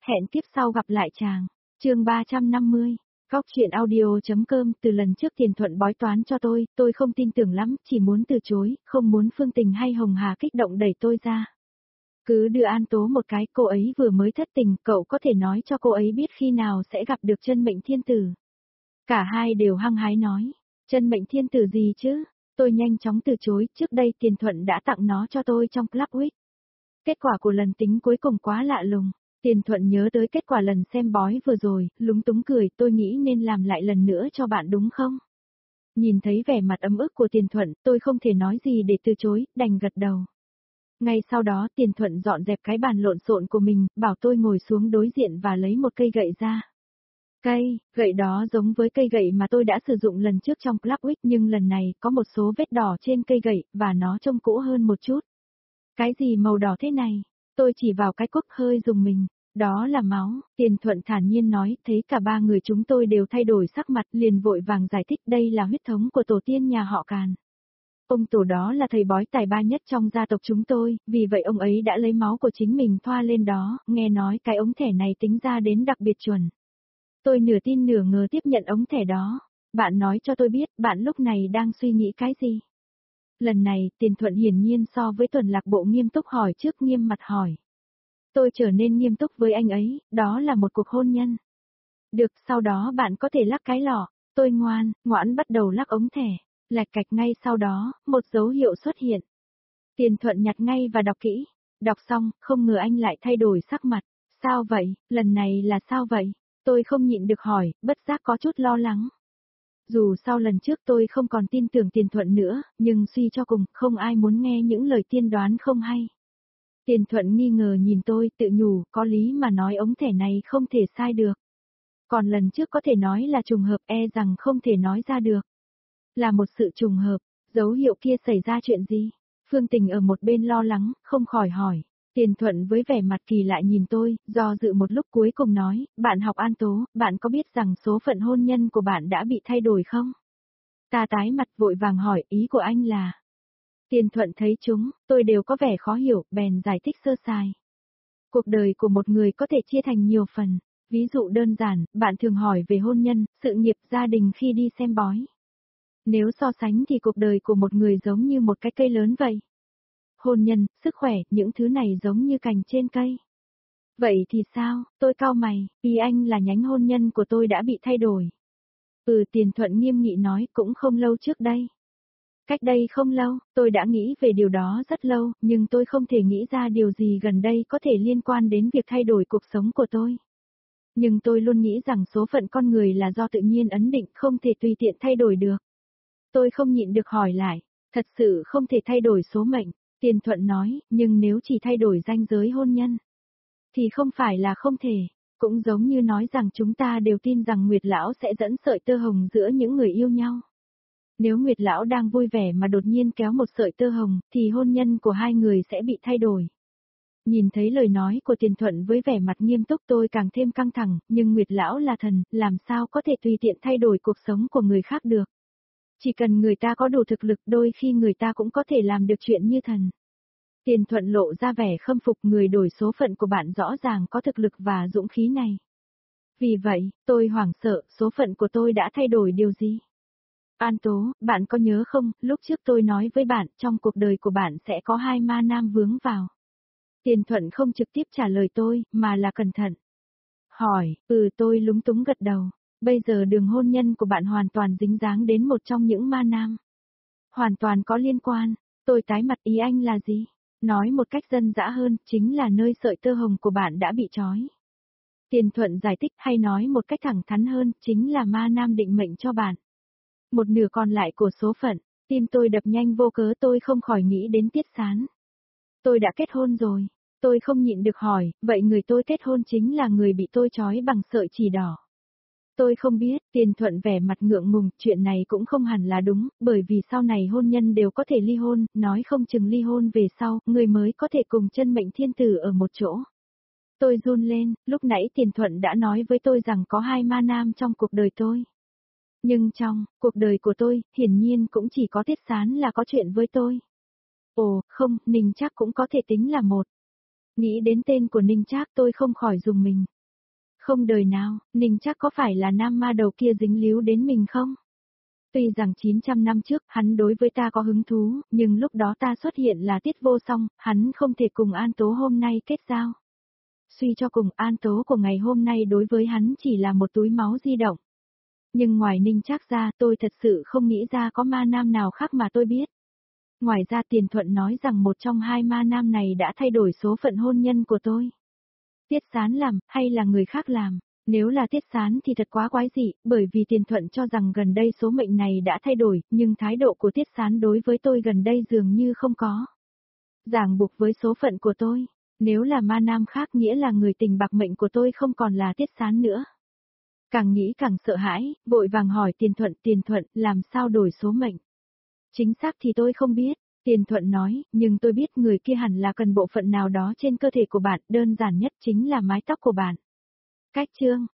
Hẹn kiếp sau gặp lại chàng. Chương 350. Góc truyện audio.com. Từ lần trước Tiền Thuận bói toán cho tôi không tin tưởng lắm, chỉ muốn từ chối, không muốn Phương Tình hay Hồng Hà kích động đẩy tôi ra. Cứ đưa An Tố một cái, cô ấy vừa mới thất tình, cậu có thể nói cho cô ấy biết khi nào sẽ gặp được chân mệnh thiên tử. Cả hai đều hăng hái nói, chân mệnh thiên tử gì chứ? Tôi nhanh chóng từ chối, trước đây Tiền Thuận đã tặng nó cho tôi trong Club Week. Kết quả của lần tính cuối cùng quá lạ lùng. Tiền Thuận nhớ tới kết quả lần xem bói vừa rồi, lúng túng cười, tôi nghĩ nên làm lại lần nữa cho bạn đúng không? Nhìn thấy vẻ mặt ấm ức của Tiền Thuận, tôi không thể nói gì để từ chối, đành gật đầu. Ngay sau đó Tiền Thuận dọn dẹp cái bàn lộn xộn của mình, bảo tôi ngồi xuống đối diện và lấy một cây gậy ra. Gậy đó giống với cây gậy mà tôi đã sử dụng lần trước trong Club Week, nhưng lần này có một số vết đỏ trên cây gậy, và nó trông cũ hơn một chút. Cái gì màu đỏ thế này? Tôi chỉ vào cái cuốc hơi dùng mình. Đó là máu. Tiền Thuận thản nhiên nói, thấy cả ba người chúng tôi đều thay đổi sắc mặt, liền vội vàng giải thích đây là huyết thống của tổ tiên nhà họ Càn. Ông tổ đó là thầy bói tài ba nhất trong gia tộc chúng tôi, vì vậy ông ấy đã lấy máu của chính mình thoa lên đó, nghe nói cái ống thẻ này tính ra đến đặc biệt chuẩn. Tôi nửa tin nửa ngờ tiếp nhận ống thẻ đó. Bạn nói cho tôi biết, bạn lúc này đang suy nghĩ cái gì? Lần này, Tiền Thuận hiển nhiên so với Tuần Lạc Bộ nghiêm túc hỏi trước nghiêm mặt hỏi. Tôi trở nên nghiêm túc với anh ấy, đó là một cuộc hôn nhân. Được, sau đó bạn có thể lắc cái lọ. Tôi ngoãn bắt đầu lắc ống thẻ. Lạch cạch ngay sau đó, một dấu hiệu xuất hiện. Tiền Thuận nhặt ngay và đọc kỹ. Đọc xong, không ngờ anh lại thay đổi sắc mặt. Sao vậy, lần này là sao vậy? Tôi không nhịn được hỏi, bất giác có chút lo lắng. Dù sau lần trước tôi không còn tin tưởng Tiền Thuận nữa, nhưng suy cho cùng, không ai muốn nghe những lời tiên đoán không hay. Tiền Thuận nghi ngờ nhìn tôi, tự nhủ, có lý mà nói ống thẻ này không thể sai được. Còn lần trước có thể nói là trùng hợp, rằng không thể nói ra được. Là một sự trùng hợp, dấu hiệu kia xảy ra chuyện gì? Phương Tình ở một bên lo lắng, không khỏi hỏi. Tiền Thuận với vẻ mặt kỳ lạ nhìn tôi, do dự một lúc cuối cùng nói, bạn học An Tố, bạn có biết rằng số phận hôn nhân của bạn đã bị thay đổi không? Ta tái mặt vội vàng hỏi, ý của anh là... Tiền Thuận thấy tôi đều có vẻ khó hiểu, bèn giải thích sơ sài. Cuộc đời của một người có thể chia thành nhiều phần. Ví dụ đơn giản, bạn thường hỏi về hôn nhân, sự nghiệp, gia đình khi đi xem bói. Nếu so sánh thì cuộc đời của một người giống như một cái cây lớn vậy. Hôn nhân, sức khỏe, những thứ này giống như cành trên cây. Vậy thì sao, tôi cau mày, ý anh là nhánh hôn nhân của tôi đã bị thay đổi. Tiền Thuận nghiêm nghị nói, cũng không lâu trước đây. Cách đây không lâu, tôi đã nghĩ về điều đó rất lâu, nhưng tôi không thể nghĩ ra điều gì gần đây có thể liên quan đến việc thay đổi cuộc sống của tôi. Nhưng tôi luôn nghĩ rằng số phận con người là do tự nhiên ấn định, không thể tùy tiện thay đổi được. Tôi không nhịn được hỏi lại, thật sự không thể thay đổi số mệnh. Tiền Thuận nói, nhưng nếu chỉ thay đổi ranh giới hôn nhân, thì không phải là không thể. Cũng giống như nói rằng chúng ta đều tin rằng Nguyệt Lão sẽ dẫn sợi tơ hồng giữa những người yêu nhau. Nếu Nguyệt Lão đang vui vẻ mà đột nhiên kéo một sợi tơ hồng, thì hôn nhân của hai người sẽ bị thay đổi. Nhìn thấy lời nói của Tiền Thuận với vẻ mặt nghiêm túc tôi càng thêm căng thẳng, nhưng Nguyệt Lão là thần, làm sao có thể tùy tiện thay đổi cuộc sống của người khác được. Chỉ cần người ta có đủ thực lực, đôi khi người ta cũng có thể làm được chuyện như thần. Tiền Thuận lộ ra vẻ khâm phục, người đổi số phận của bạn rõ ràng có thực lực và dũng khí này. Vì vậy, tôi hoảng sợ, số phận của tôi đã thay đổi điều gì? An Tố, bạn có nhớ không, lúc trước tôi nói với bạn, trong cuộc đời của bạn sẽ có 2 ma nam vướng vào. Tiền Thuận không trực tiếp trả lời tôi, mà là cẩn thận. Hỏi, tôi lúng túng gật đầu. Bây giờ đường hôn nhân của bạn hoàn toàn dính dáng đến một trong những ma nam. Hoàn toàn có liên quan. Tôi tái mặt, ý anh là gì? Nói một cách dân dã hơn, chính là nơi sợi tơ hồng của bạn đã bị trói. Tiền Thuận giải thích, hay nói một cách thẳng thắn hơn, chính là ma nam định mệnh cho bạn. Một nửa còn lại của số phận. Tim tôi đập nhanh vô cớ, tôi không khỏi nghĩ đến Tiết Sán. Tôi đã kết hôn rồi. Tôi không nhịn được hỏi, vậy người tôi kết hôn chính là người bị tôi trói bằng sợi chỉ đỏ. Tôi không biết, Tiền Thuận vẻ mặt ngượng ngùng, chuyện này cũng không hẳn là đúng, bởi vì sau này hôn nhân đều có thể ly hôn, nói không chừng ly hôn về sau, người mới có thể cùng chân mệnh thiên tử ở một chỗ. Tôi run lên, lúc nãy Tiền Thuận đã nói với tôi rằng có 2 ma nam trong cuộc đời tôi. Nhưng trong cuộc đời của tôi, hiển nhiên cũng chỉ có Tiết Sán là có chuyện với tôi. Ồ, không, Ninh Trác cũng có thể tính là một. Nghĩ đến tên của Ninh Trác tôi không khỏi rùng mình. Không đời nào, Ninh chắc có phải là nam ma đầu kia dính líu đến mình không? Tuy rằng 900 năm trước hắn đối với ta có hứng thú, nhưng lúc đó ta xuất hiện là Tiết Vô Song, hắn không thể cùng An Tố hôm nay kết giao. Suy cho cùng An Tố của ngày hôm nay đối với hắn chỉ là một túi máu di động. Nhưng ngoài Ninh Trác ra tôi thật sự không nghĩ ra có ma nam nào khác mà tôi biết. Ngoài ra Tiền Thuận nói rằng một trong hai ma nam này đã thay đổi số phận hôn nhân của tôi. Tiết Sán làm, hay là người khác làm? Nếu là Tiết Sán thì thật quá quái dị, bởi vì Tiền Thuận cho rằng gần đây số mệnh này đã thay đổi, nhưng thái độ của Tiết Sán đối với tôi gần đây dường như không có. Ràng buộc với số phận của tôi. Nếu là ma nam khác nghĩa là người tình bạc mệnh của tôi không còn là Tiết Sán nữa. Càng nghĩ càng sợ hãi, vội vàng hỏi Tiền Thuận, làm sao đổi số mệnh? Chính xác thì tôi không biết, Tiền Thuận nói, nhưng tôi biết người kia hẳn là cần bộ phận nào đó trên cơ thể của bạn, đơn giản nhất chính là mái tóc của bạn. Cách chương,